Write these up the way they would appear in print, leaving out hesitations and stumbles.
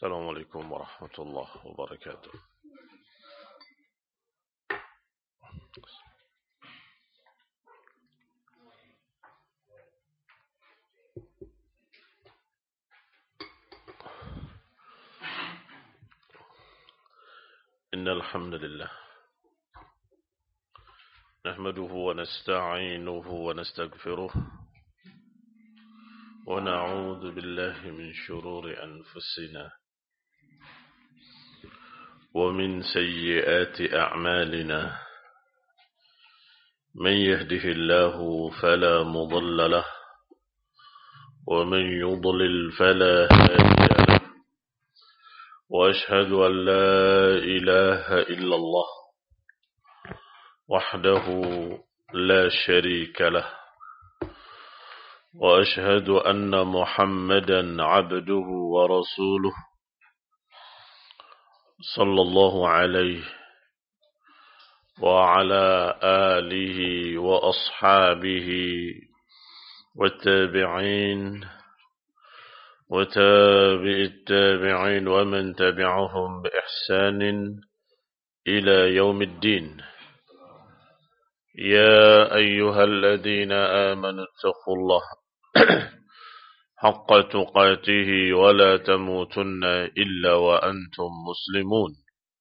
السلام عليكم ورحمة الله وبركاته. إن الحمد لله نحمده ونستعينه ونستغفره ونعوذ بالله من شرور أنفسنا ومن سيئات أعمالنا. من يهده الله فلا مضل له ومن يضلل فلا هادي له، وأشهد أن لا إله إلا الله وحده لا شريك له، وأشهد أن محمدا عبده ورسوله صلى الله عليه وعلى آله وأصحابه والتابعين وتابع التابعين ومن تبعهم بإحسان إلى يوم الدين. يا أيها الذين آمنوا اتقوا الله حق تقاته ولا تموتن إلا وأنتم مسلمون.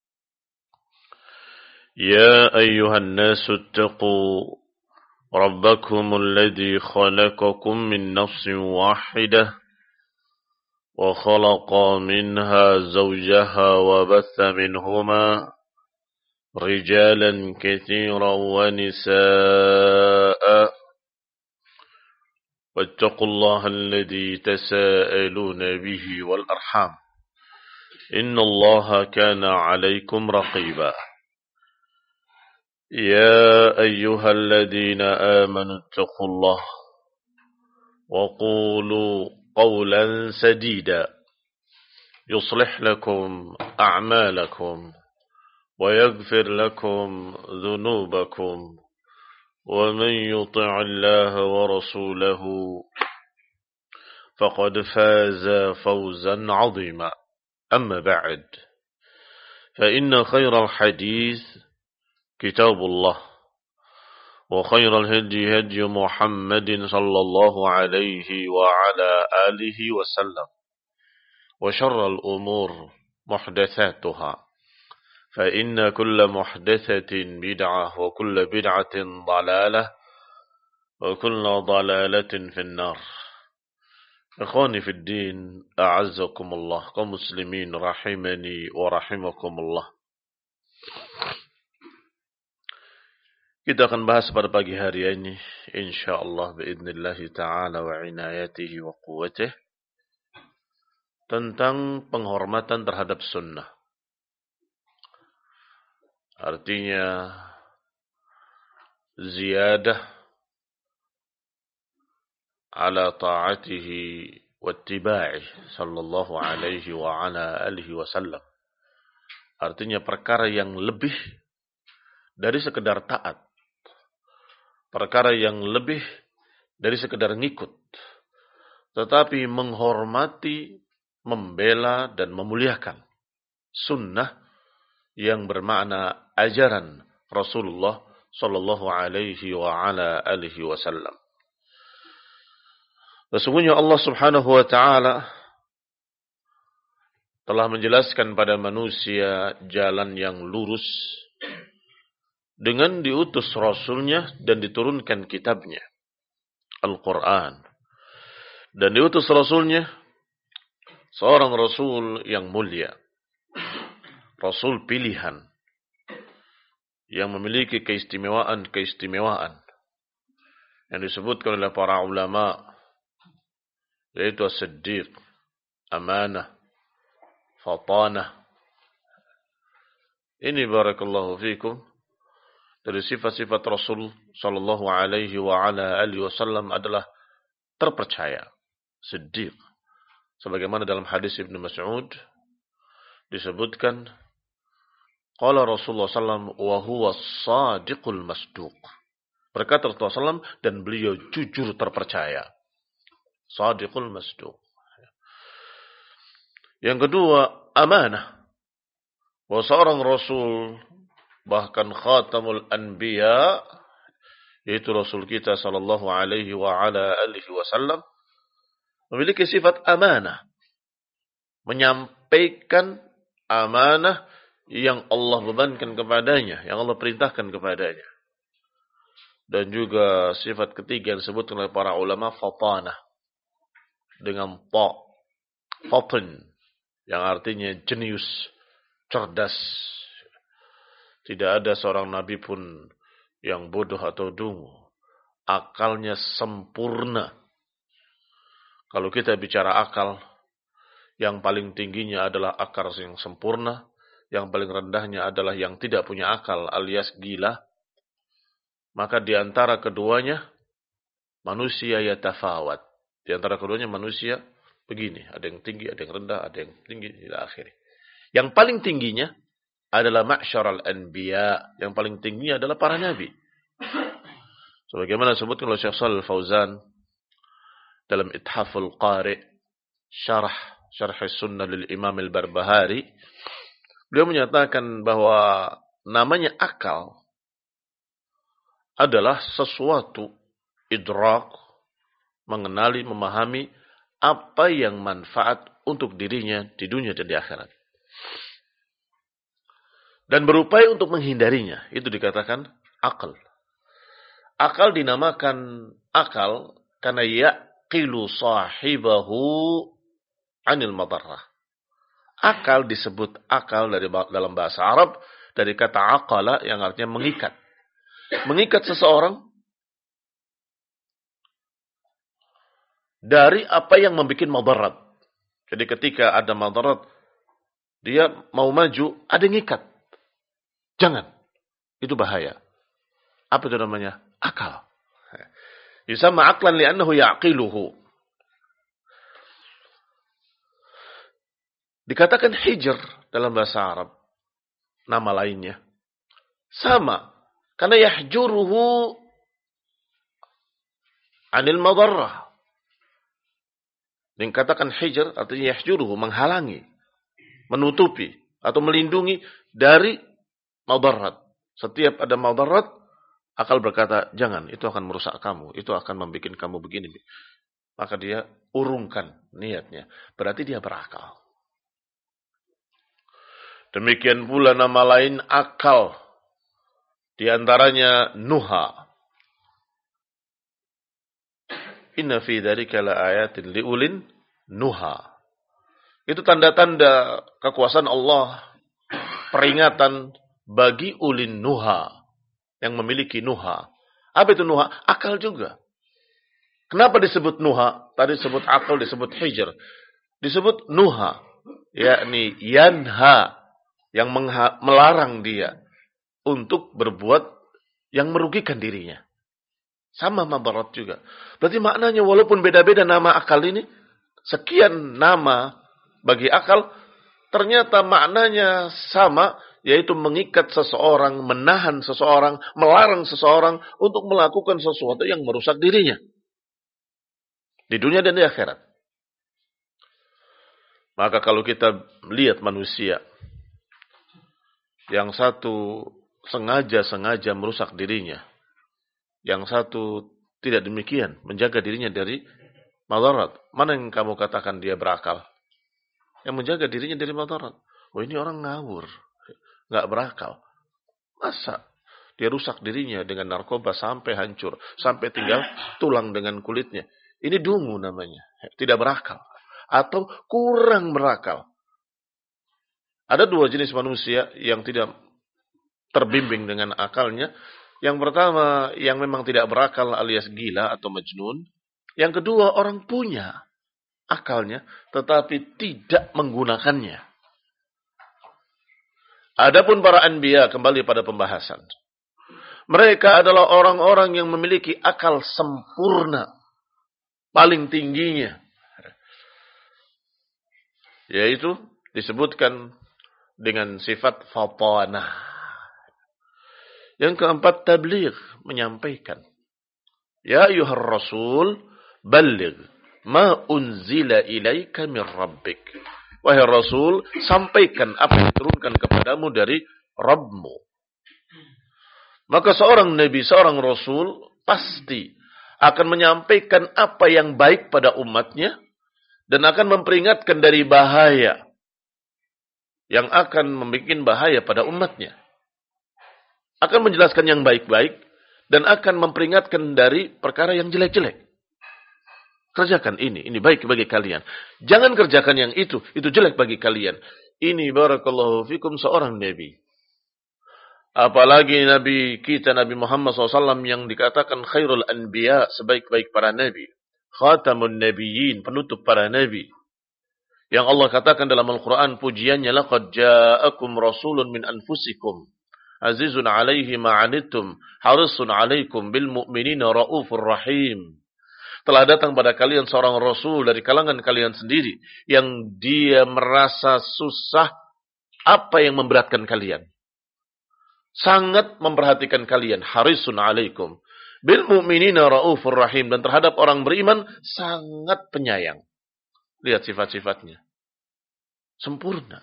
يا أيها الناس اتقوا ربكم الذي خلقكم من نفس واحدة وخلق منها زوجها وبث منهما رجالا كثيرا ونساء، واتقوا الله الذي تساءلون به والأرحام إن الله كان عليكم رقيبا. يا أيها الذين آمنوا اتقوا الله وقولوا قولا سديدا يصلح لكم أعمالكم ويغفر لكم ذنوبكم، ومن يطع الله ورسوله فقد فاز فوزا عظيما. أما بعد، فإن خير الحديث كتاب الله، وخير الهدي هدي محمد صلى الله عليه وعلى آله وسلم، وشر الأمور محدثاتها، فإن كل محدثة بدعة وكل بدعة ضلالة وكل ضلالة في النار. إخواني في الدين، أعزكم الله، kaum muslimin rahimani wa rahimakumullah. Kita akan bahas pada pagi hari ini insyaallah biidznillah ta'ala wa inayatihi wa quwwatihi tentang penghormatan terhadap sunnah. Artinya ziyadah ala ta'atihi wa ittiba'ih sallallahu alaihi wa ala alihi wasallam. Artinya perkara yang lebih dari sekedar taat, perkara yang lebih dari sekedar ngikut, tetapi menghormati, membela dan memuliakan sunnah yang bermakna ajaran Rasulullah sallallahu alaihi wa ala alihi wasallam. Sesungguhnya Allah Subhanahu wa taala telah menjelaskan pada manusia jalan yang lurus dengan diutus Rasulnya dan diturunkan kitabnya, Al-Quran. Dan diutus Rasulnya seorang Rasul yang mulia, Rasul pilihan, yang memiliki keistimewaan yang disebutkan oleh para ulama, yaitu as-siddiq, amanah, fatanah. Ini barakallahu fikum dari sifat-sifat Rasul sallallahu alaihi wa ala alihi wasallam adalah terpercaya, siddiq. Sebagaimana dalam hadis Ibnu Mas'ud disebutkan, qala Rasulullah sallallahu wa huwa as-sadiqul masduq. Berkata Rasulullah sallallahu dan beliau jujur terpercaya. Sadiqul masduq. Yang kedua, amanah. Bahwa seorang Rasul, bahkan khatamul anbiya, yaitu Rasul kita sallallahu alaihi wa ala alihi wasallam, memiliki sifat amanah. Menyampaikan amanah yang Allah bebankan kepadanya, yang Allah perintahkan kepadanya. Dan juga sifat ketiga yang disebut oleh para ulama, fatanah. Dengan ta, fatan, yang artinya jenius, cerdas. Tidak ada seorang nabi pun yang bodoh atau dungu. Akalnya sempurna. Kalau kita bicara akal, yang paling tingginya adalah akal yang sempurna. Yang paling rendahnya adalah yang tidak punya akal alias gila. Maka di antara keduanya, manusia yatafawat. Di antara keduanya manusia begini. Ada yang tinggi, ada yang rendah, ada yang tinggi, ila akhirnya. Yang paling tingginya adalah ma'syaral anbiya. Yang paling tingginya adalah para nabi. Sebagaimana disebutkan oleh Syekh Shalih Fauzan dalam Ithaful Qari, syarh sunnah lil Imam al-Barbahari, beliau menyatakan bahwa namanya akal adalah sesuatu idrak, mengenali, memahami apa yang manfaat untuk dirinya di dunia dan di akhirat. Dan berupaya untuk menghindarinya. Itu dikatakan akal. Akal dinamakan akal karena yaqilu sahibahu anil madarrah. Akal disebut akal dalam bahasa Arab dari kata aqala yang artinya mengikat. Mengikat seseorang dari apa yang membuat madarat. Jadi ketika ada madarat, dia mau maju, ada yang ngikat. Jangan. Itu bahaya. Apa itu namanya? Akal. Yusamma aqlan li'annahu ya'qiluhu. Dikatakan hijr dalam bahasa Arab. Nama lainnya. Sama. Karena yahjuruhu anil madarrah. Dikatakan hijr artinya yahjuruhu, menghalangi, menutupi atau melindungi dari madarat. Setiap ada madarat, akal berkata, jangan, itu akan merusak kamu, itu akan membuat kamu begini. Maka dia urungkan niatnya. Berarti dia berakal. Demikian pula nama lain akal. Di antaranya nuha. Inna fi dzalika laayatin liulin nuha. Itu tanda-tanda kekuasaan Allah, peringatan bagi ulin nuha, yang memiliki nuha. Apa itu nuha? Akal juga. Kenapa disebut nuha? Tadi disebut akal, disebut hijr. Disebut nuha, yakni yanha, yang melarang dia untuk berbuat yang merugikan dirinya. Sama madarat juga. Berarti maknanya walaupun beda-beda nama akal ini, sekian nama bagi akal, ternyata maknanya sama, yaitu mengikat seseorang, menahan seseorang, melarang seseorang untuk melakukan sesuatu yang merusak dirinya. Di dunia dan di akhirat. Maka kalau kita lihat manusia, yang satu sengaja merusak dirinya, yang satu tidak demikian, menjaga dirinya dari madarat. Mana yang kamu katakan dia berakal? Yang menjaga dirinya dari madarat. Oh, ini orang ngawur, nggak berakal. Masa dia rusak dirinya dengan narkoba sampai hancur, sampai tinggal tulang dengan kulitnya. Ini dungu namanya, tidak berakal atau kurang berakal. Ada dua jenis manusia yang tidak terbimbing dengan akalnya. Yang pertama, yang memang tidak berakal alias gila atau majnun. Yang kedua, orang punya akalnya tetapi tidak menggunakannya. Adapun para anbiya, kembali pada pembahasan. Mereka adalah orang-orang yang memiliki akal sempurna. Paling tingginya. Yaitu disebutkan dengan sifat fatanah. Yang keempat, tabligh, menyampaikan. Ya ayyuhar rasul, balligh ma unzila ilaika min rabbik. wahai Rasul, sampaikan apa yang diturunkan kepadamu dari Rabbmu. Maka seorang Nabi, seorang Rasul, pasti akan menyampaikan apa yang baik pada umatnya, dan akan memperingatkan dari bahaya yang akan membuat bahaya pada umatnya. Akan menjelaskan yang baik-baik, dan akan memperingatkan dari perkara yang jelek-jelek. Kerjakan ini baik bagi kalian. Jangan kerjakan yang itu jelek bagi kalian. Ini barakallahu fikum seorang Nabi. Apalagi Nabi kita, Nabi Muhammad SAW yang dikatakan khairul anbiya, sebaik-baik para Nabi. Khatamun nabiyyin, penutup para Nabi. Yang Allah katakan dalam Al-Quran, pujiannya, laqad ja'akum rasulun min anfusikum. Azizun alaihi ma'anittum, harisun alaikum bil mu'minina ra'ufur rahim. Telah datang pada kalian seorang Rasul dari kalangan kalian sendiri, yang dia merasa susah apa yang memberatkan kalian. Sangat memperhatikan kalian. Harisun alaikum. Bil mu'minina ra'ufur rahim. Dan terhadap orang beriman, sangat penyayang. Lihat sifat-sifatnya. Sempurna.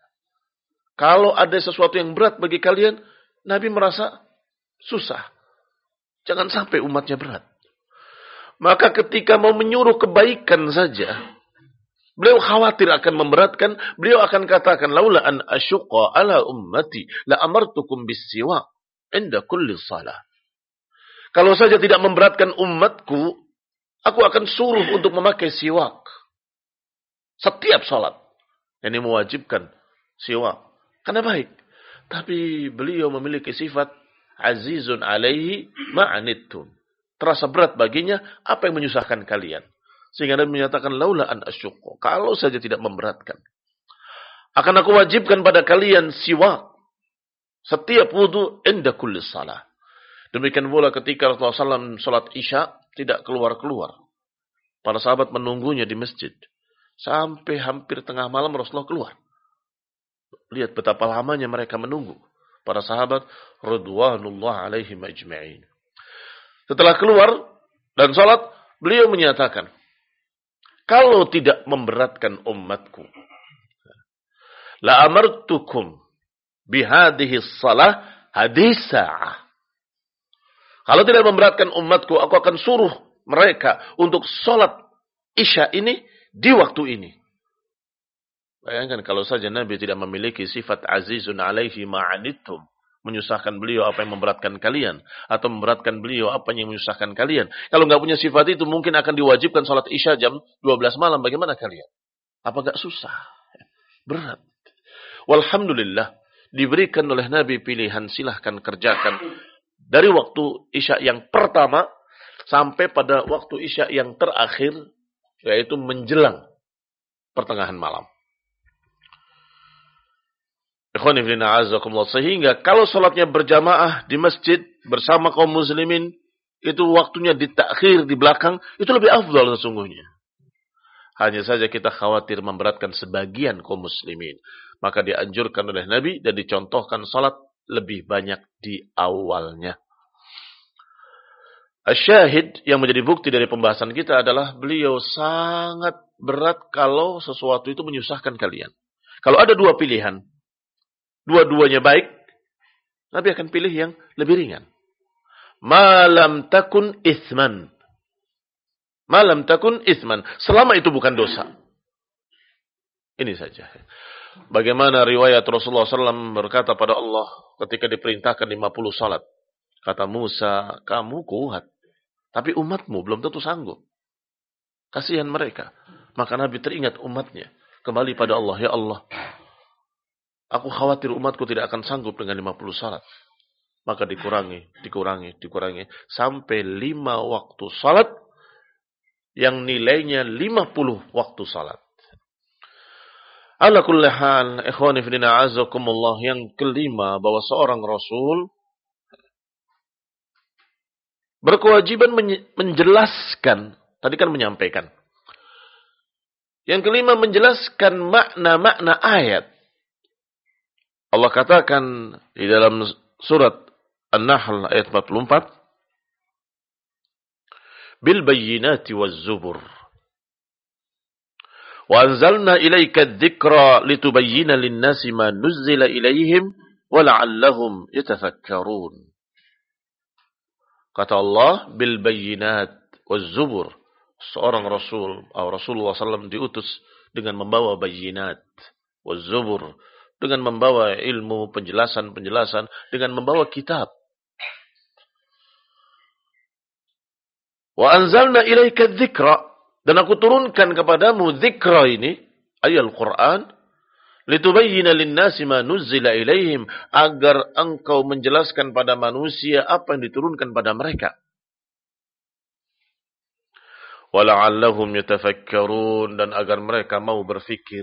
Kalau ada sesuatu yang berat bagi kalian, Nabi merasa susah. Jangan sampai umatnya berat. Maka ketika mau menyuruh kebaikan saja, beliau khawatir akan memberatkan, beliau akan katakan, laula an asyqa ala ummati la amartukum bis-siwak inda kulli shalah. Kalau saja tidak memberatkan umatku, aku akan suruh untuk memakai siwak setiap salat. Ini mewajibkan siwak. Karena baik. Tapi beliau memiliki sifat azizun alaihi ma'anittum. Terasa berat baginya apa yang menyusahkan kalian. Sehingga Nabi menyatakan laula an asyqa. Kalau saja tidak memberatkan, akan aku wajibkan pada kalian siwak setiap wudu inda kulli salah. Demikian pula ketika Rasulullah SAW salat Isya tidak keluar-keluar. Para sahabat menunggunya di masjid. Sampai hampir tengah malam Rasulullah keluar. Lihat betapa lamanya mereka menunggu. Para sahabat radhiyallahu alaihim ajma'in. Setelah keluar dan salat, beliau menyatakan, kalau tidak memberatkan umatku, la amartukum bihadhihi shalah hadisa'ah. Kalau tidak memberatkan umatku, aku akan suruh mereka untuk salat Isya ini di waktu ini. Bayangkan kalau saja Nabi tidak memiliki sifat azizun alaihi ma'anittum, menyusahkan beliau apa yang memberatkan kalian, atau memberatkan beliau apa yang menyusahkan kalian. Kalau nggak punya sifat itu, mungkin akan diwajibkan salat Isya jam 12 malam. Bagaimana kalian? Apa nggak susah? Berat. Walhamdulillah, diberikan oleh Nabi pilihan, silahkan kerjakan. Dari waktu Isya yang pertama, sampai pada waktu Isya yang terakhir, yaitu menjelang pertengahan malam. Sehingga kalau sholatnya berjamaah di masjid bersama kaum muslimin, itu waktunya ditakhir di belakang, itu lebih afdal sesungguhnya. Hanya saja kita khawatir memberatkan sebagian kaum muslimin. Maka dianjurkan oleh Nabi dan dicontohkan sholat lebih banyak di awalnya. Asyahid yang menjadi bukti dari pembahasan kita adalah beliau sangat berat kalau sesuatu itu menyusahkan kalian. Kalau ada dua pilihan, dua-duanya baik, Nabi akan pilih yang lebih ringan. Malam takun ithman. Malam takun ithman. Selama itu bukan dosa. Ini saja. Bagaimana riwayat Rasulullah SAW berkata pada Allah ketika diperintahkan 50 salat. Kata Musa, kamu kuat. Tapi umatmu belum tentu sanggup. Kasihan mereka. Maka Nabi teringat umatnya. Kembali pada Allah. Ya Allah, aku khawatir umatku tidak akan sanggup dengan 50 salat. Maka dikurangi. Sampai 5 waktu salat yang nilainya 50 waktu salat. Ala kulli hal, ikhwani fillah azakumullah, yang kelima bahwa seorang Rasul berkewajiban menjelaskan, tadi kan menyampaikan. Yang kelima menjelaskan makna-makna ayat. Allah katakan di dalam surat An-Nahl ayat 44, bil bayyinati waz zubur Wa anzalna ilaika dzikra litubayyana lin-nasi ma nuzzila ilaihim wa la'allahum yatafakkarun. Kata Allah, bil bayyinat waz zubur. Seorang Rasul, atau Rasulullah SAW diutus dengan membawa bayyinat waz zubur, dengan membawa ilmu, penjelasan-penjelasan, dengan membawa kitab. Wa anzalna ilaika dzikra, dan aku turunkan kepadamu dzikra ini, ayat Al-Quran, litubayyina lin-nasi ma nuzzila ilaihim, agar engkau menjelaskan pada manusia apa yang diturunkan pada mereka. Wa la'allahum yatafakkarun, dan agar mereka mau berfikir.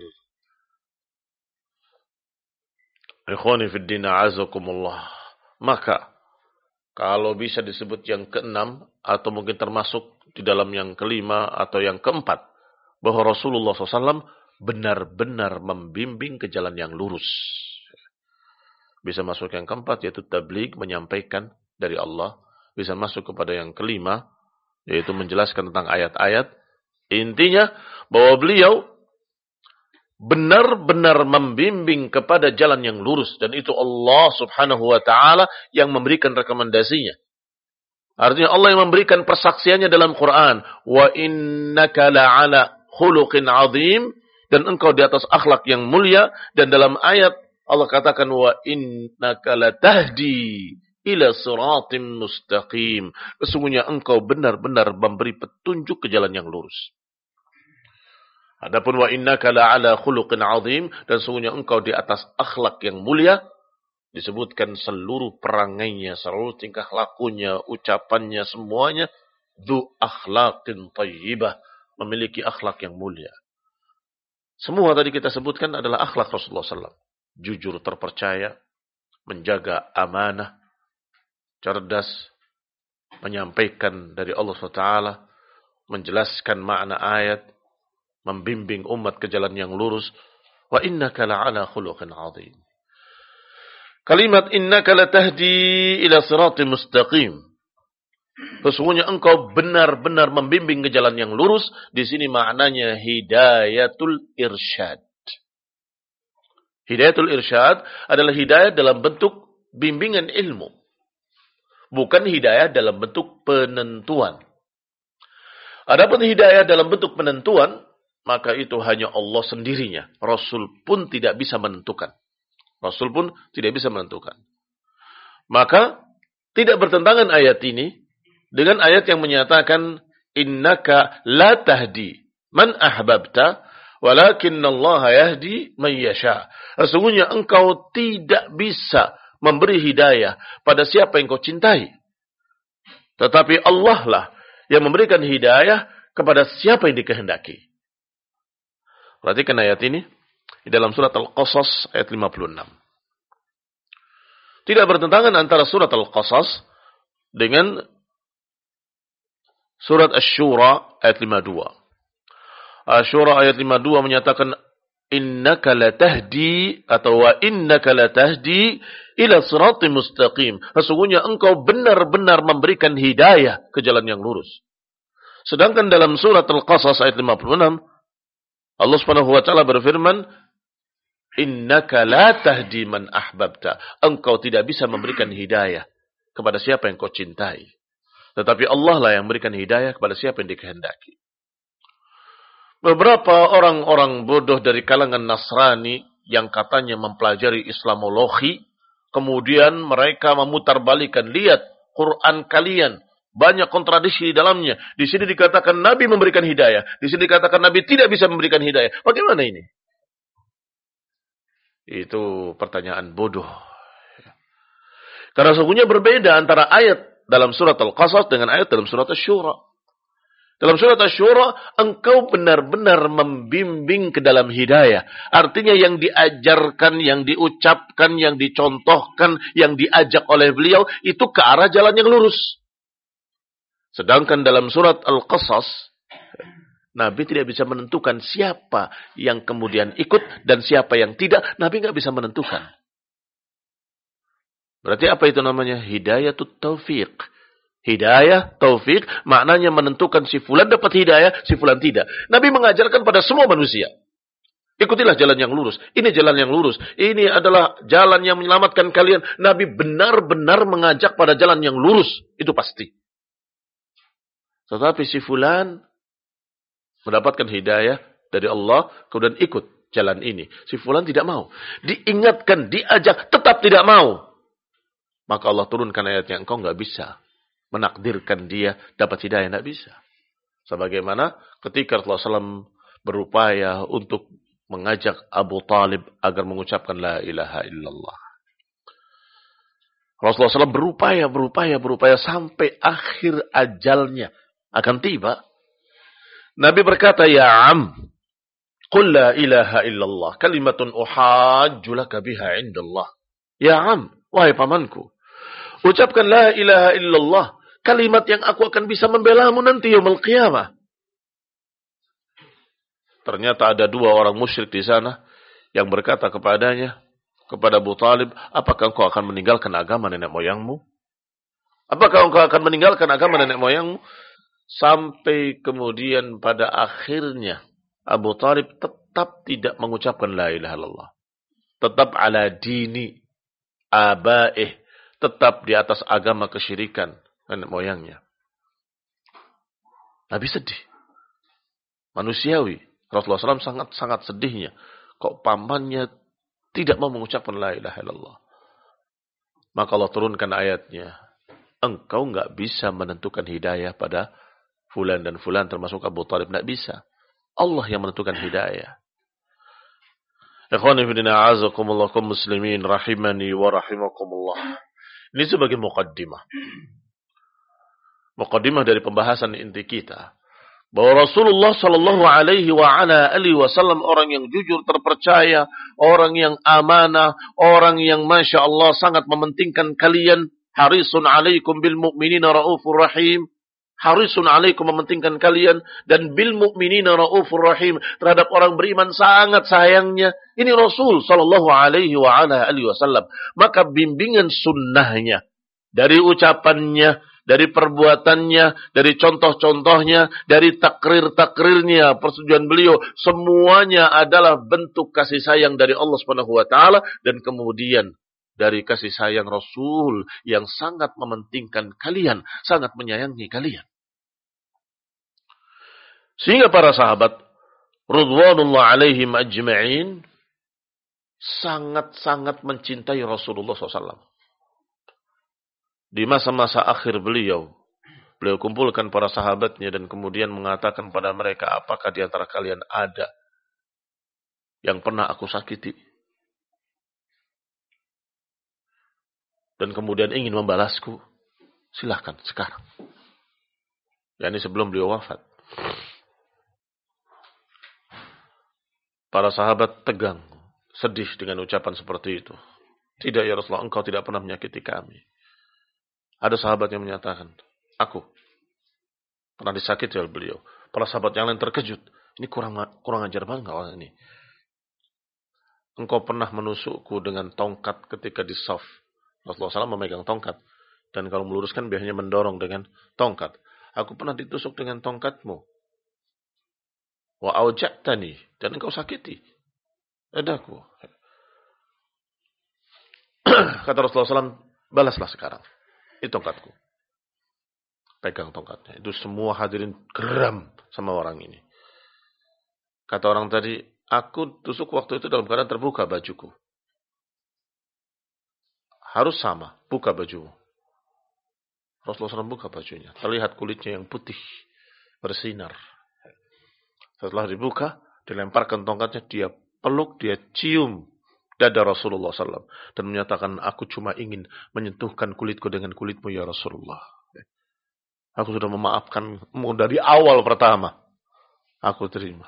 Ikhwani fid din, a'azakumullah. Maka kalau bisa disebut yang keenam, atau mungkin termasuk di dalam yang kelima atau yang keempat, bahwa Rasulullah SAW benar-benar membimbing ke jalan yang lurus. Bisa masuk yang keempat, yaitu tabligh, menyampaikan dari Allah. Bisa masuk kepada yang kelima, yaitu menjelaskan tentang ayat-ayat. Intinya bahwa beliau benar-benar membimbing kepada jalan yang lurus. Dan itu Allah subhanahu wa ta'ala yang memberikan rekomendasinya. Artinya Allah yang memberikan persaksiannya dalam Quran. Wa innaka la'ala khuluqin azim. Dan engkau di atas akhlak yang mulia. Dan dalam ayat Allah katakan wa innaka latahdi ila siratim mustaqim. Sesungguhnya engkau benar-benar memberi petunjuk ke jalan yang lurus. Adapun wa innaka la'ala khuluqin azim, dan sesungguhnya engkau di atas akhlak yang mulia, disebutkan seluruh perangainya, seluruh tingkah lakunya, ucapannya, semuanya dzu akhlaqin thayyibah, memiliki akhlak yang mulia. Semua tadi kita sebutkan adalah akhlak Rasulullah SAW. Jujur, terpercaya, menjaga amanah, cerdas, menyampaikan dari Allah SWT, menjelaskan makna ayat, membimbing umat ke jalan yang lurus. Wa innaka la'ala khuluqin 'azim. Kalimat innaka latahdi ila siratim mustaqim. Sesungguhnya engkau benar-benar membimbing ke jalan yang lurus. Di sini maknanya hidayatul irsyad. Hidayatul irsyad adalah hidayah dalam bentuk bimbingan ilmu. Bukan hidayah dalam bentuk penentuan. Adapun hidayah dalam bentuk penentuan, maka itu hanya Allah sendirinya. Rasul pun tidak bisa menentukan. Rasul pun tidak bisa menentukan. Maka tidak bertentangan ayat ini dengan ayat yang menyatakan innaka la tahdi man ahbabta walakinnallaha yahdi man yasha. Sesungguhnya engkau tidak bisa memberi hidayah pada siapa yang kau cintai. Tetapi Allah lah yang memberikan hidayah kepada siapa yang dikehendaki. Perhatikan ayat ini di dalam surat Al-Qasas ayat 56. Tidak bertentangan antara surat Al-Qasas dengan surat Asy-Syura ayat 52. Asy-Syura ayat 52 menyatakan innaka latahdi atau wa innaka latahdi ila siratim mustaqim. Sesungguhnya engkau benar-benar memberikan hidayah ke jalan yang lurus. Sedangkan dalam surat Al-Qasas ayat 56 Allah Subhanahu wa taala berfirman, innaka la tahdi man ahbabta. Engkau tidak bisa memberikan hidayah kepada siapa yang kau cintai. Tetapi Allah lah yang memberikan hidayah kepada siapa yang dikehendaki. Beberapa orang-orang bodoh dari kalangan Nasrani yang katanya mempelajari Islamologi, kemudian mereka memutarbalikan, lihat Quran kalian, banyak kontradiksi di dalamnya. Di sini dikatakan Nabi memberikan hidayah, di sini dikatakan Nabi tidak bisa memberikan hidayah. Bagaimana ini? Itu pertanyaan bodoh. Karena sesungguhnya berbeda antara ayat dalam surat Al-Qasas dengan ayat dalam surat Asy-Syura. Dalam surat Asy-Syura, engkau benar-benar membimbing ke dalam hidayah. Artinya yang diajarkan, yang diucapkan, yang dicontohkan, yang diajak oleh beliau, itu ke arah jalan yang lurus. Sedangkan dalam surat Al-Qasas, Nabi tidak bisa menentukan siapa yang kemudian ikut dan siapa yang tidak. Nabi nggak bisa menentukan. Berarti apa itu namanya? Hidayatut taufiq. Hidayah, taufik, maknanya menentukan si fulan dapat hidayah, si fulan tidak. Nabi mengajarkan pada semua manusia. Ikutilah jalan yang lurus. Ini jalan yang lurus. Ini adalah jalan yang menyelamatkan kalian. Nabi benar-benar mengajak pada jalan yang lurus. Itu pasti. Tetapi si fulan mendapatkan hidayah dari Allah, kemudian ikut jalan ini. Si fulan tidak mau. Diingatkan, diajak, tetap tidak mau. Maka Allah turunkan ayatnya, engkau nggak bisa menakdirkan dia dapat hidayah, tidak bisa. Sebagaimana ketika Rasulullah SAW berupaya untuk mengajak Abu Talib agar mengucapkan la ilaha illallah. Rasulullah SAW berupaya sampai akhir ajalnya akan tiba. Nabi berkata, ya am, qul la ilaha illallah, kalimatun uhajju laka biha indallah. Ya am, wahai pamanku, ucapkan la ilaha illallah, kalimat yang aku akan bisa membelamu nanti yaumul qiyamah. Ternyata ada dua orang musyrik di sana yang berkata kepadanya, kepada Abu Talib, apakah engkau akan meninggalkan agama nenek moyangmu? Apakah engkau akan meninggalkan agama nenek moyangmu? Sampai kemudian pada akhirnya Abu Talib tetap tidak mengucapkan la ilaha illallah. Tetap ala dini abaih, tetap di atas agama kesyirikan nenek moyangnya. Nabi sedih. Manusiawi. Rasulullah SAW sangat sedihnya. Kok pamannya tidak mau mengucapkan la ilaha illallah. Maka Allah turunkan ayatnya. Engkau nggak bisa menentukan hidayah pada fulan dan fulan termasuk Abu Talib. Nggak bisa. Allah yang menentukan hidayah. Ikhwani fillah a'azakumullah kaum muslimin rahimani wa rahimakumullah. Ini sebagai muqaddimah. Muqaddimah dari pembahasan inti kita. Bahwa Rasulullah sallallahu alaihi wa ala alihi wasallam orang yang jujur, terpercaya, orang yang amanah, orang yang Masya Allah sangat mementingkan kalian. Harisun alaikum bil mu'minina raufur rahim. Harisun alaikum mementingkan kalian. Dan bil mu'minina raufur rahim. Terhadap orang beriman sangat sayangnya. Ini Rasul sallallahu alaihi wa ala alihi wasallam. Maka bimbingan sunnahnya. Dari ucapannya, dari perbuatannya, dari contoh-contohnya, dari takrir-takrirnya, persetujuan beliau, semuanya adalah bentuk kasih sayang dari Allah Subhanahu wa taala dan kemudian dari kasih sayang Rasul yang sangat mementingkan kalian, sangat menyayangi kalian. Sehingga para sahabat radhiyallahu alaihim ajma'in sangat-sangat mencintai Rasulullah SAW. Di masa-masa akhir beliau kumpulkan para sahabatnya dan kemudian mengatakan pada mereka, apakah di antara kalian ada yang pernah aku sakiti? Dan kemudian ingin membalasku? Silahkan sekarang. Yani sebelum beliau wafat. Para sahabat tegang, sedih dengan ucapan seperti itu. Tidak ya Rasulullah, engkau tidak pernah menyakiti kami. Ada sahabat yang menyatakan, aku pernah disakiti oleh beliau. Para sahabat yang lain terkejut. Ini kurang ajar banget orang ini. Engkau pernah menusukku dengan tongkat ketika di shaf. Rasulullah SAW memegang tongkat. Dan kalau meluruskan biasanya mendorong dengan tongkat. Aku pernah ditusuk dengan tongkatmu. Wa auja'tani. Dan engkau sakiti dadaku. Kata Rasulullah SAW, balaslah sekarang. Itu tongkatku. Pegang tongkatnya. Itu semua hadirin geram sama orang ini. Kata orang tadi, aku tusuk waktu itu dalam keadaan terbuka bajuku. Harus sama, buka bajumu. Rasulullah SAW buka bajunya. Terlihat kulitnya yang putih, bersinar. Setelah dibuka, dilemparkan tongkatnya, dia peluk, dia cium dada Rasulullah SAW. Dan menyatakan, aku cuma ingin menyentuhkan kulitku dengan kulitmu ya Rasulullah. Aku sudah memaafkanmu dari awal pertama. Aku terima.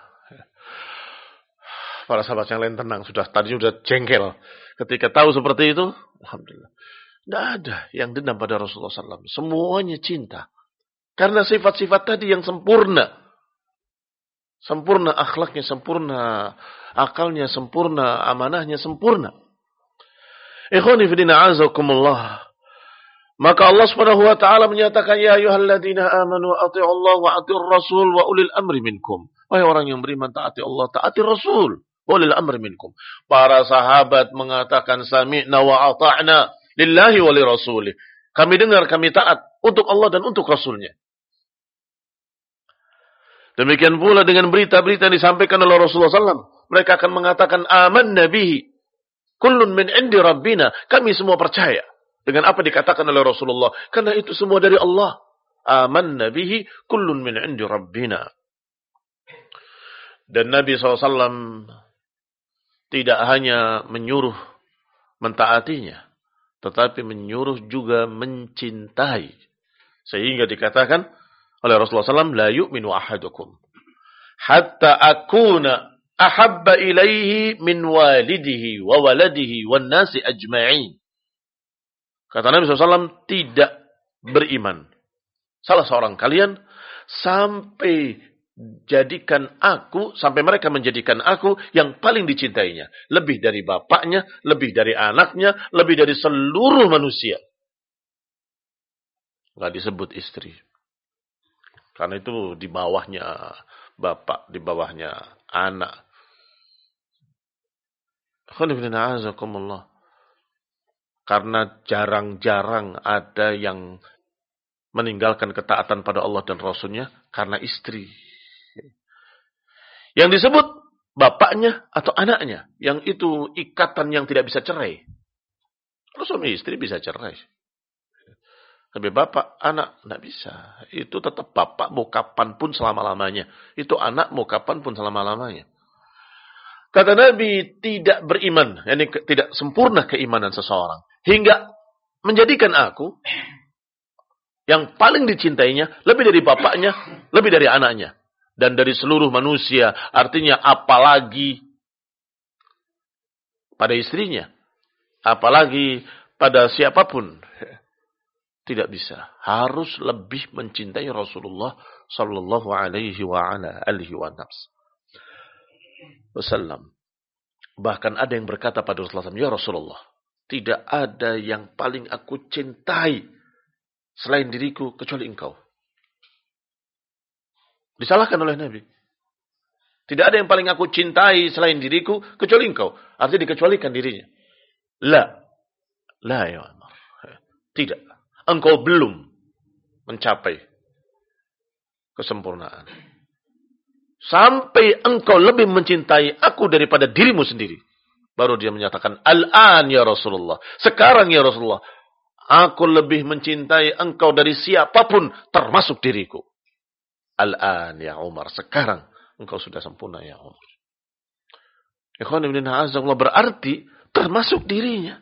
Para sahabat yang lain tenang. Tadinya sudah jengkel. Ketika tahu seperti itu, alhamdulillah. Tidak ada yang dendam pada Rasulullah SAW. Semuanya cinta. Karena sifat-sifat tadi yang sempurna. Sempurna akhlaknya, sempurna akalnya, sempurna amanahnya, sempurna. Ikhwani fillah a'azakumullah. Maka Allah Subhanahu wa taala menyatakan, ya ayyuhalladzina amanu atti'ullaha wa atti'ur rasul wa ulil amri minkum. Wahai orang yang beriman, taati Allah, taati Rasul, wa ulil amri minkum. Para sahabat mengatakan sami'na wa ata'na lillahi wa lirasulih. Kami dengar, kami taat untuk Allah dan untuk Rasulnya. Demikian pula dengan berita-berita yang disampaikan oleh Rasulullah SAW. Mereka akan mengatakan amanna bihi kullun min indi rabbina. Kami semua percaya dengan apa dikatakan oleh Rasulullah. Karena itu semua dari Allah. Amanna bihi kullun min indi rabbina. Dan Nabi SAW tidak hanya menyuruh mentaatinya, tetapi menyuruh juga mencintai. Sehingga dikatakan oleh Rasulullah SAW, la yu'minu ahadukum hatta akuna ahabba ilaihi min walidihi wa waladihi wan nasi ajma'in. Kata Nabi SAW, tidak beriman salah seorang kalian sampai mereka menjadikan aku yang paling dicintainya. Lebih dari bapaknya, lebih dari anaknya, lebih dari seluruh manusia. Nggak disebut istri. Karena itu di bawahnya bapak, di bawahnya anak. Karena jarang-jarang ada yang meninggalkan ketaatan pada Allah dan Rasulnya karena istri. Yang disebut bapaknya atau anaknya. Yang itu ikatan yang tidak bisa cerai. Kalau suami istri bisa cerai. Tapi bapak, anak, tidak bisa. Itu tetap bapak mau kapanpun selama-lamanya. Itu anak mau kapanpun selama-lamanya. Kata Nabi, tidak beriman. Yani tidak sempurna keimanan seseorang. Hingga menjadikan aku yang paling dicintainya lebih dari bapaknya, lebih dari anaknya. Dan dari seluruh manusia. Artinya apalagi pada istrinya. Apalagi pada siapapun. Tidak bisa. Harus lebih mencintai Rasulullah sallallahu alaihi wa ala alihi wasallam. Bahkan ada yang berkata pada Rasulullah SAW, ya Rasulullah, tidak ada yang paling aku cintai selain diriku kecuali engkau. Disalahkan oleh Nabi. Tidak ada yang paling aku cintai selain diriku kecuali engkau. Artinya dikecualikan dirinya. La ya Umar. Tidak. Engkau belum mencapai kesempurnaan. Sampai engkau lebih mencintai aku daripada dirimu sendiri. Baru dia menyatakan, Al-an ya Rasulullah. Sekarang ya Rasulullah. Aku lebih mencintai engkau dari siapapun termasuk diriku. Al-an ya Umar. Sekarang engkau sudah sempurna ya Umar. Ikhwan ibn a'azzallah, berarti termasuk dirinya.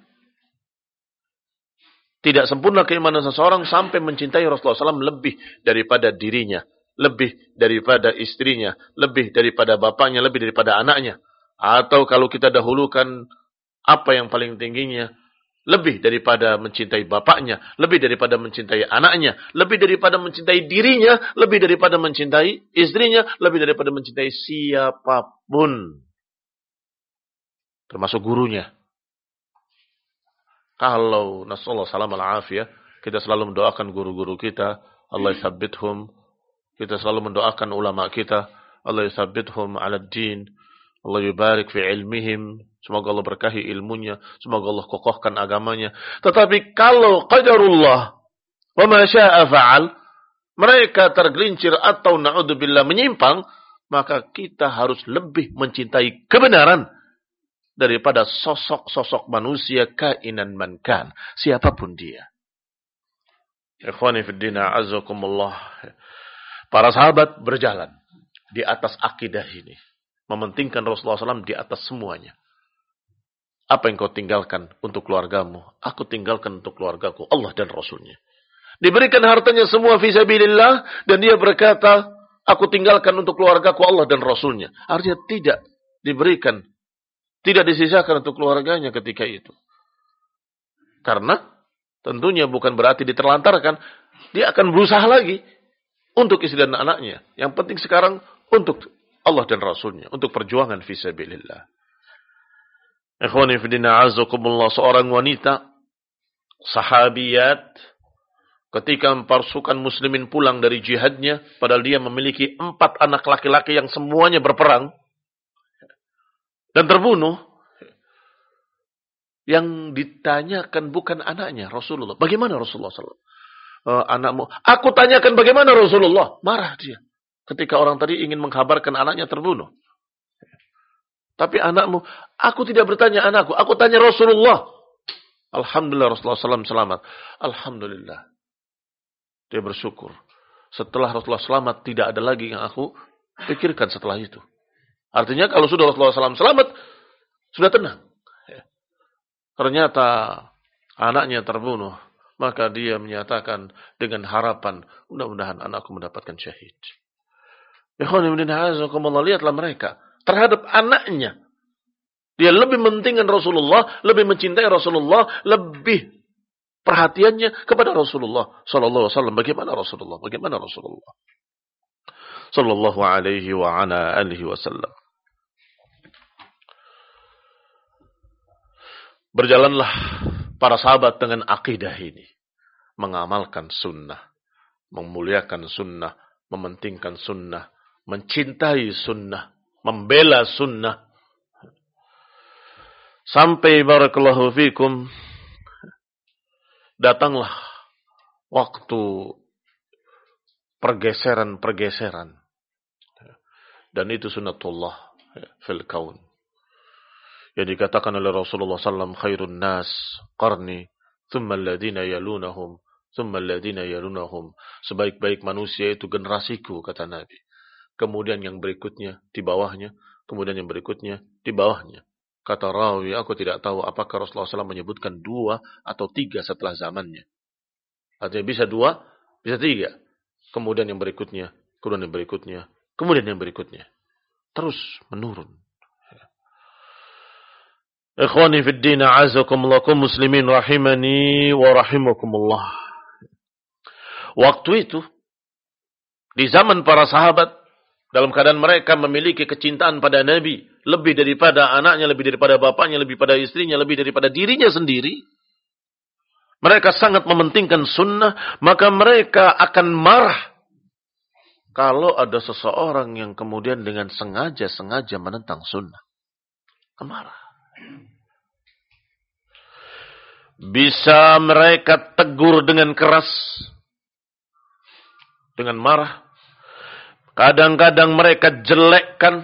Tidak sempurna keimanan seseorang sampai mencintai Rasulullah SAW lebih daripada dirinya. Lebih daripada istrinya. Lebih daripada bapaknya. Lebih daripada anaknya. Atau kalau kita dahulukan apa yang paling tingginya. Lebih daripada mencintai bapaknya. Lebih daripada mencintai anaknya. Lebih daripada mencintai dirinya. Lebih daripada mencintai istrinya. Lebih daripada mencintai siapapun. Termasuk gurunya. Kalau nasallahu salam al-afiyah, kita selalu mendoakan guru-guru kita, Allah yuthabbithum. Kita selalu mendoakan ulama kita, Allah yuthabbithum ala din. Allah yubarik fi ilmihim. Semoga Allah berkahi ilmunya, semoga Allah kokohkan agamanya. Tetapi kalau qadarullah wa ma syaa fa'al, mereka tergelincir atau na'udzubillah menyimpang, maka kita harus lebih mencintai kebenaran daripada sosok-sosok manusia kainan mankan, siapapun dia. Ikhwani fid din, a'azzakumullah. Para sahabat berjalan di atas akidah ini, mementingkan Rasulullah SAW di atas semuanya. Apa yang kau tinggalkan untuk keluargamu? Aku tinggalkan untuk keluargaku, Allah dan Rasulnya. Diberikan hartanya semua fisabilillah, dan dia berkata, aku tinggalkan untuk keluargaku, Allah dan Rasulnya. Artinya tidak diberikan, tidak disisakan untuk keluarganya ketika itu. Karena tentunya bukan berarti diterlantarkan. Dia akan berusaha lagi untuk istri dan anaknya. Yang penting sekarang untuk Allah dan Rasulnya. Untuk perjuangan fisabilillah. Ikhwani fidina azakumullah, seorang wanita sahabiyat Ketika pasukan muslimin pulang dari jihadnya, padahal dia memiliki 4 anak laki-laki yang semuanya berperang dan terbunuh, yang ditanyakan bukan anaknya, Rasulullah. Bagaimana Rasulullah SAW? Anakmu. Aku tanyakan bagaimana Rasulullah. Marah dia. Ketika orang tadi ingin mengkabarkan anaknya terbunuh. Tapi anakmu, aku tidak bertanya anakku. Aku tanya Rasulullah. Alhamdulillah Rasulullah SAW selamat. Alhamdulillah. Dia bersyukur. Setelah Rasulullah selamat, tidak ada lagi yang aku pikirkan setelah itu. Artinya kalau sudah Rasulullah SAW selamat, sudah tenang. Ternyata anaknya terbunuh. Maka dia menyatakan dengan harapan, mudah-mudahan anakku mendapatkan syahid. Lihatlah mereka terhadap anaknya. Dia lebih mementingkan Rasulullah, lebih mencintai Rasulullah, lebih perhatiannya kepada Rasulullah sallallahu alaihi wasallam. Bagaimana Rasulullah? Bagaimana Rasulullah sallallahu alaihi wa ala alihi wasallam. Berjalanlah para sahabat dengan akidah ini, mengamalkan sunnah, memuliakan sunnah, mementingkan sunnah, mencintai sunnah, membela sunnah. Sampai barakallahu fikum, datanglah waktu pergeseran-pergeseran. Dan itu sunnatullah fil kaun. Yang dikatakan oleh Rasulullah SAW, khairun nas qarni, thumma alladhina yalunahum, thumma alladhina yalunahum. Sebaik-baik manusia itu generasiku, kata Nabi. Kemudian yang berikutnya di bawahnya, kemudian yang berikutnya di bawahnya. Kata rawi, aku tidak tahu apakah Rasulullah SAW menyebutkan 2 atau 3 setelah zamannya. Artinya bisa 2, bisa 3. Kemudian yang berikutnya, kemudian yang berikutnya, kemudian yang berikutnya. Terus menurun. Ikhwani fid din, a'azakumullah, muslimin rahimani wa rahimakumullah. Waktu itu, di zaman para sahabat, dalam keadaan mereka memiliki kecintaan pada Nabi, lebih daripada anaknya, lebih daripada bapaknya, lebih daripada istrinya, lebih daripada dirinya sendiri. Mereka sangat mementingkan sunnah, maka mereka akan marah kalau ada seseorang yang kemudian dengan sengaja menentang sunnah. Marah. Bisa mereka tegur dengan keras, dengan marah. Kadang-kadang mereka jelekkan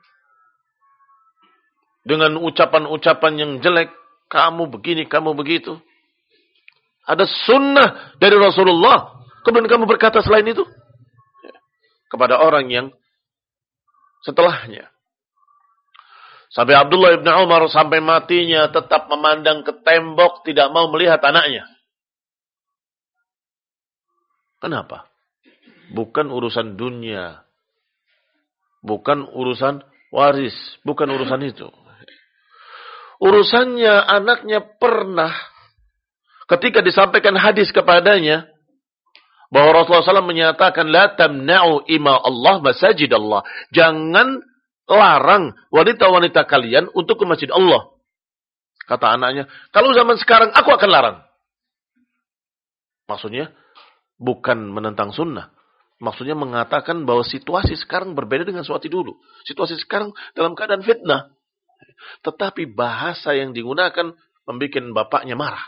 dengan ucapan-ucapan yang jelek. Kamu begini, kamu begitu. Ada sunnah dari Rasulullah, kemudian kamu berkata selain itu kepada orang yang setelahnya. Sampai Abdullah ibn Umar sampai matinya tetap memandang ke tembok, tidak mau melihat anaknya. Kenapa? Bukan urusan dunia, bukan urusan waris, bukan urusan itu. Urusannya anaknya pernah, ketika disampaikan hadis kepadanya, bahwa Rasulullah SAW menyatakan, la tamna'u ima Allah masajid Allah. Jangan larang wanita-wanita kalian untuk ke masjid Allah. Kata anaknya, kalau zaman sekarang aku akan larang. Maksudnya, bukan menentang sunnah. Maksudnya mengatakan bahwa situasi sekarang berbeda dengan situasi dulu. Situasi sekarang dalam keadaan fitnah. Tetapi bahasa yang digunakan membuat bapaknya marah.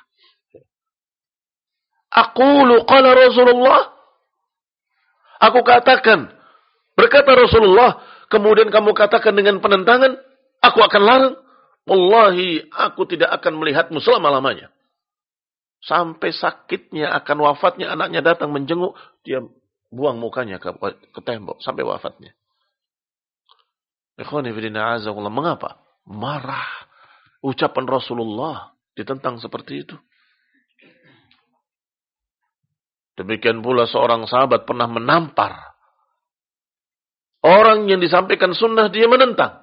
Aqulu qala Rasulullah. Aku katakan, berkata Rasulullah, kemudian kamu katakan dengan penentangan, aku akan larang. Wallahi, aku tidak akan melihatmu selama-lamanya. Sampai sakitnya, akan wafatnya, anaknya datang menjenguk, dia buang mukanya ke tembok, sampai wafatnya. Ikhwani fillah, azakullah. Mengapa? Marah. Ucapan Rasulullah ditentang seperti itu. Demikian pula seorang sahabat pernah menampar orang yang disampaikan sunnah, dia menentang.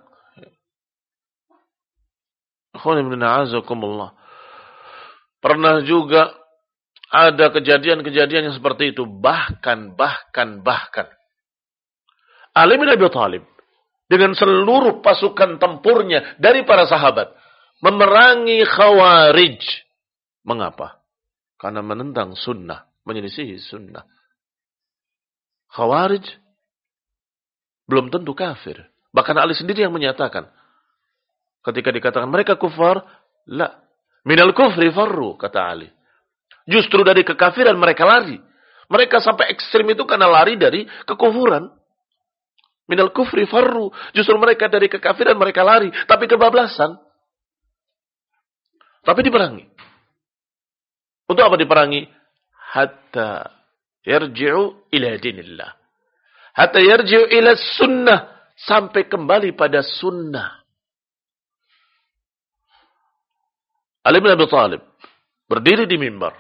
Pernah juga ada kejadian-kejadian yang seperti itu. Bahkan. Ali bin Abi Thalib dengan seluruh pasukan tempurnya dari para sahabat memerangi Khawarij. Mengapa? Karena menentang sunnah. menyelisihi sunnah. Khawarij belum tentu kafir. Bahkan Ali sendiri yang menyatakan. Ketika dikatakan mereka kufar, la. Minal kufri farru, kata Ali. Justru dari kekafiran mereka lari. Mereka sampai ekstrim itu karena lari dari kekufuran. Minal kufri farru. Justru mereka dari kekafiran mereka lari. Tapi kebablasan. Tapi diperangi. Untuk apa diperangi? Hatta yarji'u ila dinillah. Hatta yarji'u ila sunnah. Sampai kembali pada sunnah. Ali bin Abi Thalib berdiri di mimbar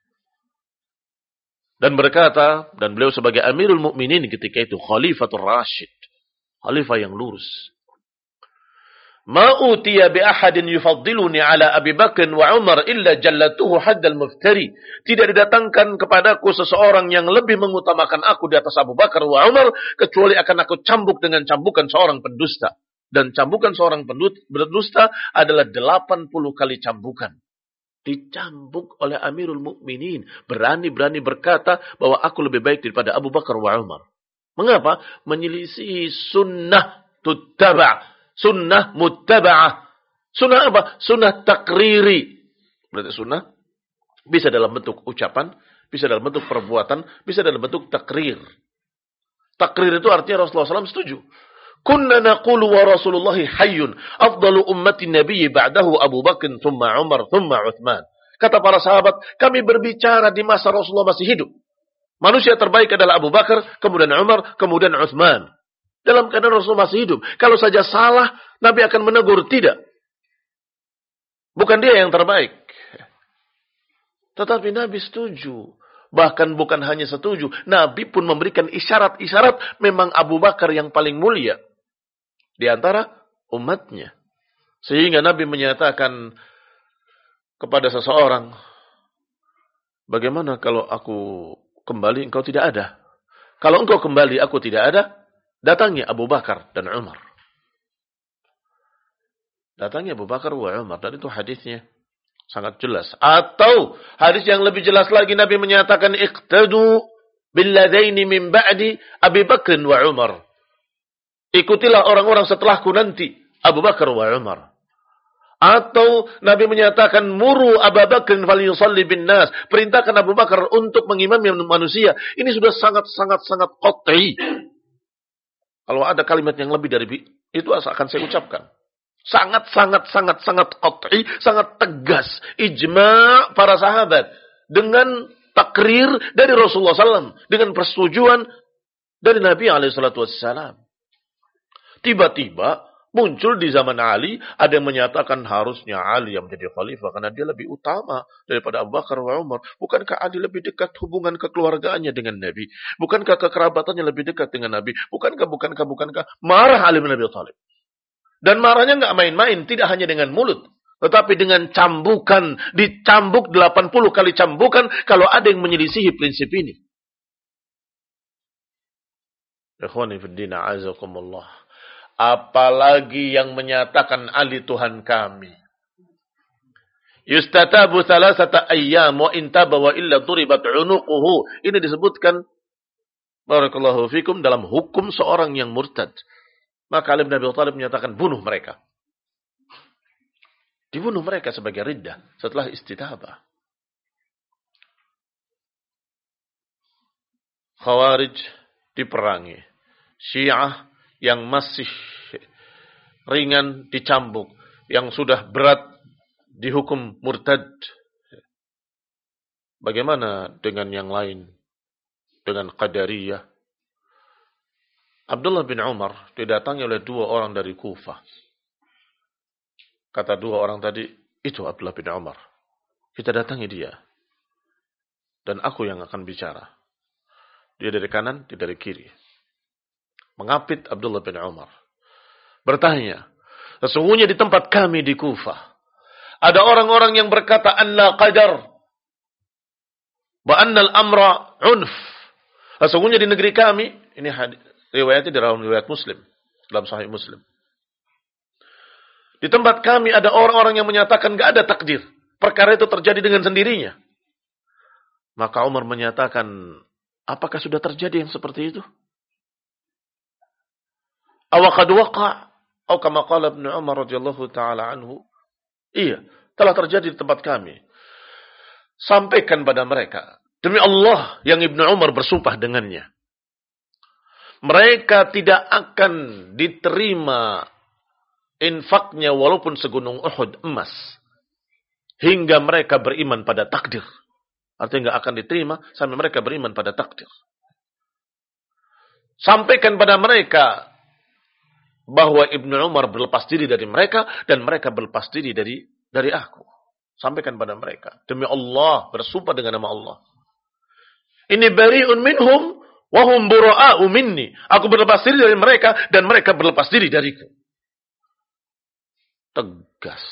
dan berkata, dan beliau sebagai Amirul Mukminin ketika itu, Khalifatul Rashid, khalifah yang lurus. Ma utiya bi ahadin yufaddiluni ala Abi Bakr wa Umar illa jallatuhu haddal muftari. Tidak didatangkan kepadaku seseorang yang lebih mengutamakan aku di atas Abu Bakar wa Umar kecuali akan aku cambuk dengan cambukan seorang pendusta. Dan cambukan seorang pendusta adalah 80 kali cambukan. Dicambuk oleh Amirul Mukminin. Berani-berani berkata bahwa aku lebih baik daripada Abu Bakar wa Umar. Mengapa? Menyelisih sunnah tuttaba'. Sunnah muttaba'ah. Sunnah apa? Sunnah takriri. Berarti sunnah bisa dalam bentuk ucapan, bisa dalam bentuk perbuatan, bisa dalam bentuk takrir. Takrir itu artinya Rasulullah SAW setuju. Kunna naqulu wa Rasulullah hayyun. Afdalu ummati nabiyyi ba'dahu Abu Bakr, thumma Umar, thumma Uthman. Kata para sahabat, kami berbicara di masa Rasulullah masih hidup. Manusia terbaik adalah Abu Bakar, kemudian Umar, kemudian Uthman. Dalam keadaan Rasulullah masih hidup. Kalau saja salah, Nabi akan menegur. Tidak. Bukan dia yang terbaik. Tetapi Nabi setuju. Bahkan bukan hanya setuju. Nabi pun memberikan isyarat-isyarat memang Abu Bakar yang paling mulia di antara umatnya. Sehingga Nabi menyatakan kepada seseorang, bagaimana kalau aku kembali engkau tidak ada? Kalau engkau kembali aku tidak ada, datangi Abu Bakar dan Umar. Datangi Abu Bakar wa Umar. Dan itu hadisnya sangat jelas. Atau hadis yang lebih jelas lagi, Nabi menyatakan iqtadu billadaini min ba'di Abi Bakr wa Umar. Ikutilah orang-orang setelahku nanti, Abu Bakar wa Umar. Atau Nabi menyatakan muru Abu Bakr falyusalli bin nas. Perintahkan Abu Bakar untuk mengimami manusia. Ini sudah sangat qat'i. Kalau ada kalimat yang lebih dari itu akan saya ucapkan. Sangat qat'i, sangat tegas. Ijma' para sahabat. Dengan takrir dari Rasulullah SAW. Dengan persetujuan dari Nabi SAW. Tiba-tiba muncul di zaman Ali, ada yang menyatakan harusnya Ali yang menjadi khalifah. Karena dia lebih utama daripada Abu Bakar wa Umar. Bukankah Ali lebih dekat hubungan kekeluargaannya dengan Nabi? Bukankah kekerabatannya lebih dekat dengan Nabi? Bukankah? Marah Ali bin Abi Thalib. Dan marahnya nggak main-main, tidak hanya dengan mulut, tetapi dengan cambukan, dicambuk 80 kali cambukan kalau ada yang menyelisihi prinsip ini. Ikhwani fid din, a'azakumullah. Apalagi yang menyatakan Ali Tuhan kami. Yustatabu thalathata ayyam wa intaba wa illa duribat unuquhu. Ini disebutkan barakallahu fikum dalam hukum seorang yang murtad. Maka Ali bin Abi Thalib menyatakan bunuh mereka. Dibunuh mereka sebagai riddah setelah istitabah. Khawarij diperangi. Syiah yang masih ringan dicambuk. Yang sudah berat dihukum murtad. Bagaimana dengan yang lain? Dengan Qadariyah. Abdullah bin Umar didatangi oleh 2 orang dari Kufah. Kata 2 orang tadi, itu Abdullah bin Umar. Kita datangi dia. Dan aku yang akan bicara. Dia dari kanan, dia dari kiri. Mengapit Abdullah bin Umar. Bertanya, sesungguhnya di tempat kami di Kufah, ada orang-orang yang berkata, Anna qadar, wa annal amra unf. Sesungguhnya di negeri kami, ini riwayatnya di dalam riwayat Muslim, dalam Sahih Muslim. Di tempat kami ada orang-orang yang menyatakan gak ada takdir. Perkara itu terjadi dengan sendirinya. Maka Umar menyatakan, apakah sudah terjadi yang seperti itu? Awaqad waqa' atau kama qala Ibnu Umar radhiyallahu taala anhu. Iya, telah terjadi di tempat kami. Sampaikan pada mereka, demi Allah yang Ibnu Umar bersumpah dengannya, mereka tidak akan diterima infaknya walaupun segunung Uhud emas hingga mereka beriman pada takdir. Artinya nggak akan diterima sampai mereka beriman pada takdir. Sampaikan pada mereka bahwa Ibnu Umar berlepas diri dari mereka dan mereka berlepas diri dari aku. Sampaikan pada mereka, demi Allah, bersumpah dengan nama Allah. Ini bari'un minhum wa hum bura'a'u minni. Aku berlepas diri dari mereka dan mereka berlepas diri dariku. Tegas.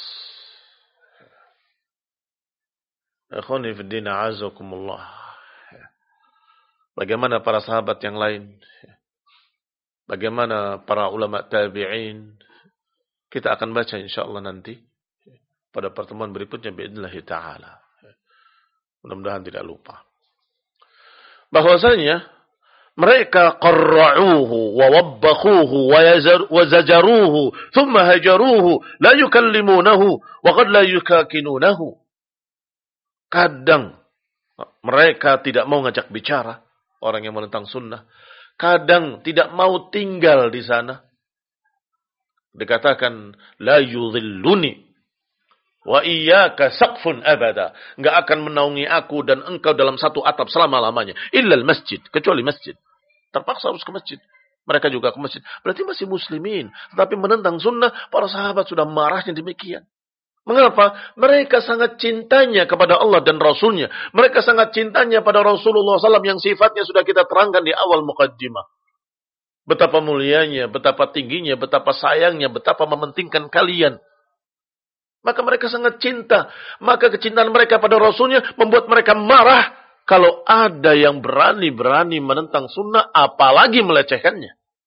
Ikhwani fi din, a'azakumullah. Bagaimana para sahabat yang lain? Bagaimana para ulama tabi'in? Kita akan baca insyaallah nanti pada pertemuan berikutnya biidznillah taala. Mudah-mudahan tidak lupa. Bahwasanya mereka qarra'uhu wa wabbakhuhu wa zajaruhu thumma hajaruhu la yukallimunahu wa qad la yukakinunahu. Kadang mereka tidak mau ngajak bicara orang yang menentang sunnah. Kadang tidak mau tinggal di sana. Dikatakan la yudhilluni wa iyyaka saqfun abada. Enggak akan menaungi aku dan engkau dalam satu atap selama-lamanya. Illal masjid. Kecuali masjid. Terpaksa harus ke masjid. Mereka juga ke masjid. Berarti masih muslimin. Tetapi menentang sunnah, para sahabat sudah marahnya demikian. Mengapa? Mereka sangat cintanya kepada Allah dan Rasulnya. Mereka sangat cintanya pada Rasulullah SAW yang sifatnya sudah kita terangkan di awal muqaddimah. Betapa mulianya, betapa tingginya, betapa sayangnya, betapa mementingkan kalian. Maka mereka sangat cinta. Maka kecintaan mereka pada Rasulnya membuat mereka marah kalau ada yang berani-berani menentang sunnah, apalagi melecehkannya.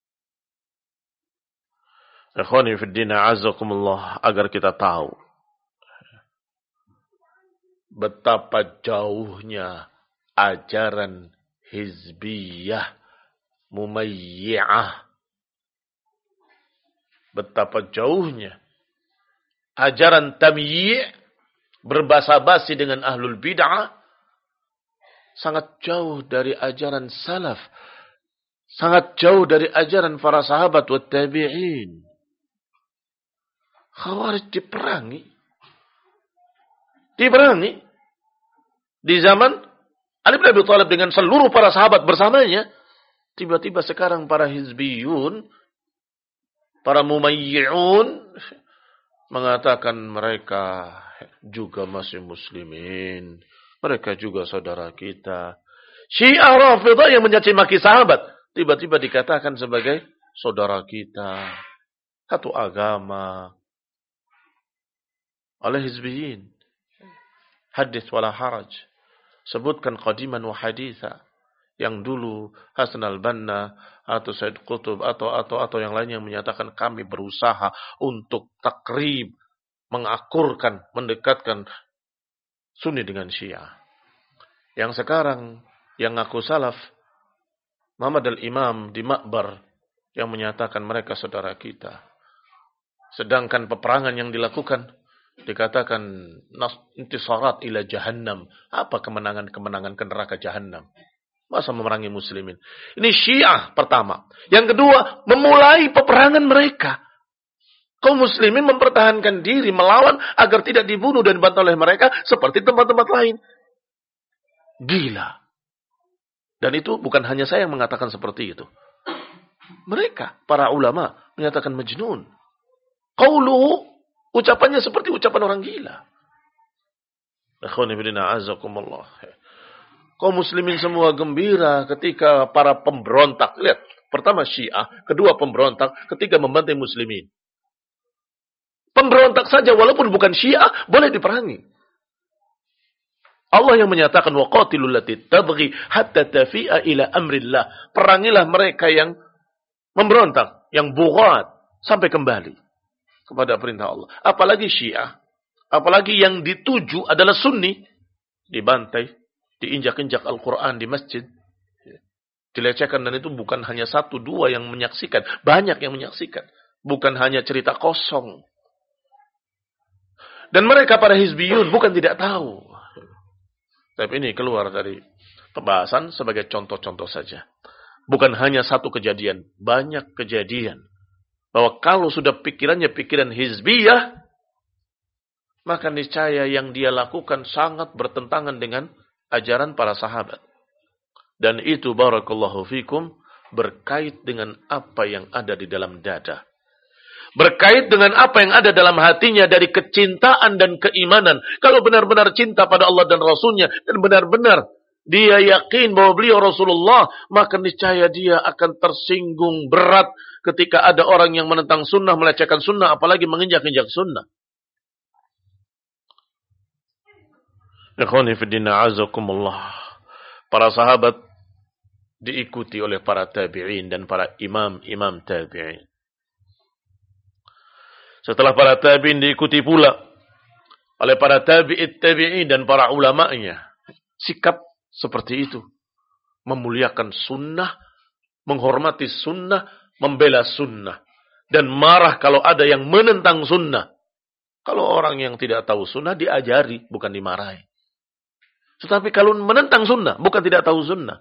Ikhwani fi din, a'azakumullah, agar kita tahu betapa jauhnya ajaran hizbiyah, mumayyi'ah. Betapa jauhnya ajaran tamyi', berbasa-basi dengan ahlul bid'ah, sangat jauh dari ajaran salaf. Sangat jauh dari ajaran para sahabat wa tabi'in. Khawarij diperangi. Di zaman Ali bin Abi Thalib dengan seluruh para sahabat bersamanya. Tiba-tiba sekarang para hizbiyun, para mumayyi'un, mengatakan mereka juga masih muslimin. Mereka juga saudara kita. Syiah Rafidah yang mencaci maki sahabat, tiba-tiba dikatakan sebagai saudara kita. Satu agama. Oleh hizbiyin. Hadits wala haraj. Sebutkan qadiman wa haditha. Yang dulu Hasan al-Banna atau Said Qutb atau yang lain yang menyatakan kami berusaha untuk takrib, mengakurkan, mendekatkan Sunni dengan Syiah. Yang sekarang yang ngaku salaf Muhammad al-Imam di Ma'bar yang menyatakan mereka saudara kita. Sedangkan peperangan yang dilakukan dikatakan intisarat ila jahannam. Apa kemenangan-kemenangan ke neraka jahannam? Masa memerangi muslimin? Ini Syiah pertama. Yang kedua, memulai peperangan mereka. Kaum muslimin mempertahankan diri, melawan agar tidak dibunuh dan dibantu oleh mereka seperti tempat-tempat lain. Gila. Dan itu bukan hanya saya yang mengatakan seperti itu. Mereka, para ulama, menyatakan majnun. Qauluhu, ucapannya seperti ucapan orang gila. Akhwani fillah, azakumullah. Kaum muslimin semua gembira ketika para pemberontak. Lihat, pertama Syiah, kedua pemberontak, ketiga membantai muslimin. Pemberontak saja walaupun bukan Syiah boleh diperangi. Allah yang menyatakan waqatilul lati tabghi hatta tafi'a ila amrillah. Perangilah mereka yang memberontak, yang bughat sampai kembali kepada perintah Allah. Apalagi Syiah, apalagi yang dituju adalah Sunni, dibantai, diinjak-injak Al-Quran di masjid, dilecehkan, dan itu bukan hanya satu dua yang menyaksikan, banyak yang menyaksikan, bukan hanya cerita kosong. Dan mereka para hizbiyun bukan tidak tahu. Tapi ini keluar dari pembahasan sebagai contoh-contoh saja. Bukan hanya satu kejadian, banyak kejadian. Bahwa kalau sudah pikirannya pikiran hizbiyah, maka niscaya yang dia lakukan sangat bertentangan dengan ajaran para sahabat. Dan itu barakallahu fikum berkait dengan apa yang ada di dalam dada. Berkait dengan apa yang ada dalam hatinya dari kecintaan dan keimanan. Kalau benar-benar cinta pada Allah dan Rasulnya, dan benar-benar dia yakin bahwa beliau Rasulullah, maka niscaya dia akan tersinggung berat ketika ada orang yang menentang sunnah, melecehkan sunnah, apalagi menginjak-injak sunnah. Ikhwani fiddina azakumullah. Para sahabat diikuti oleh para tabi'in dan para imam-imam tabi'in. Setelah para tabi'in diikuti pula oleh para tabi'in dan para ulama'nya. Sikap seperti itu. Memuliakan sunnah, menghormati sunnah, membela sunnah. Dan marah kalau ada yang menentang sunnah. Kalau orang yang tidak tahu sunnah diajari, bukan dimarahi. Tetapi kalau menentang sunnah, bukan tidak tahu sunnah.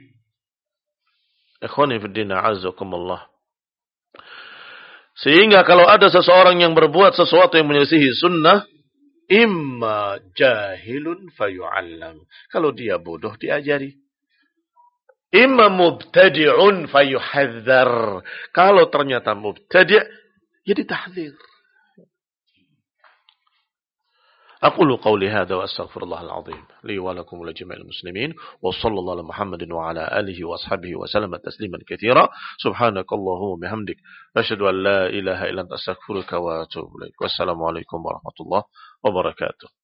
Ikhwani fiddina azakumullah. Sehingga kalau ada seseorang yang berbuat sesuatu yang menyelisihi sunnah, imma jahilun fayu'allam. Kalau dia bodoh, diajari. Imma mubtadi'un fayuhadzar. Kalau ternyata mubtadi', ya ditahdzir. أقول قولي هذا وأستغفر الله العظيم لي ولكم ولجميع المسلمين وصلى الله على محمد وعلى آله وأصحابه وسلم تسليما كثيرا سبحانك اللهم وبحمدك أشهد أن لا إله إلا أنت أستغفرك وأتوب إليك والسلام عليكم ورحمة الله وبركاته.